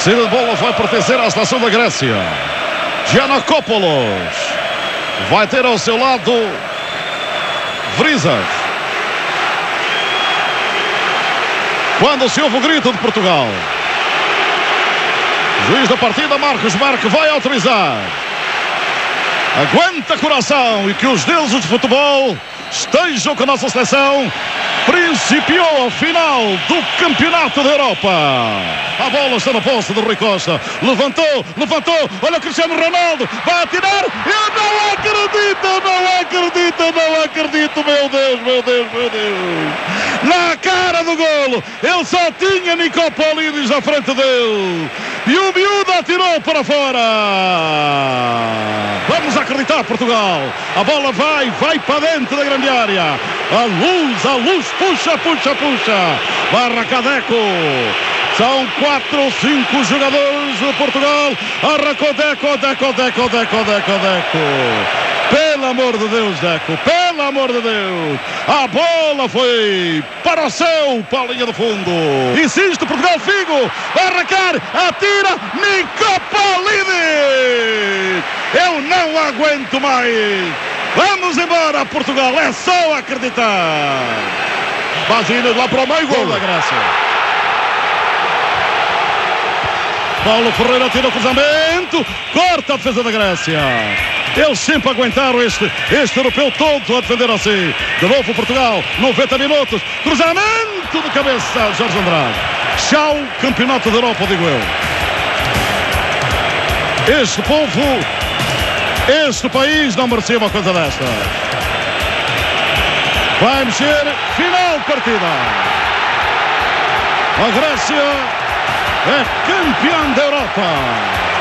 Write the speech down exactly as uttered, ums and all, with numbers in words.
saída de bola vai pertencer à seleção da Grécia. Giannakopoulos vai ter ao seu lado Vrizas. Quando se ouve o grito de Portugal, juiz da partida Marcos Marques vai autorizar. Aguenta coração e que os deuses de futebol estejam com a nossa seleção. Principiou a final do Campeonato da Europa. A bola está na posse do Rui Costa. Levantou, levantou. Olha o Cristiano Ronaldo. Vai atirar. Eu não acredito, não acredito, não acredito. Meu Deus, meu Deus, meu Deus. Na cara do golo. Ele só tinha Nicopolidis à frente dele. E o miúdo atirou para fora. Vamos acreditar, Portugal. A bola vai, vai para dentro da grande área. A luz, a luz, puxa, puxa, puxa. Barra Cadeco. São quatro ou cinco jogadores de Portugal. Arrancou Deco, Deco, Deco, Deco, Deco, Deco. Pelo amor de Deus, Deco, pelo amor de Deus. A bola foi para o céu, para a linha do fundo. Insiste Portugal, Figo. Vai arrancar, atira, Nicopolidis. Eu não aguento mais. Vamos embora, Portugal, é só acreditar. Basílio lá para o meio, gol da Grécia. Paulo Ferreira tira o cruzamento, corta a defesa da Grécia. Eles sempre aguentaram este, este europeu todo a defender assim. De novo Portugal, noventa minutos, cruzamento de cabeça, Jorge Andrade. Tchau, Campeonato da Europa, digo eu. Este povo, este país não merecia uma coisa desta. Vai mexer, final de partida. A Grécia é campeã da Europa.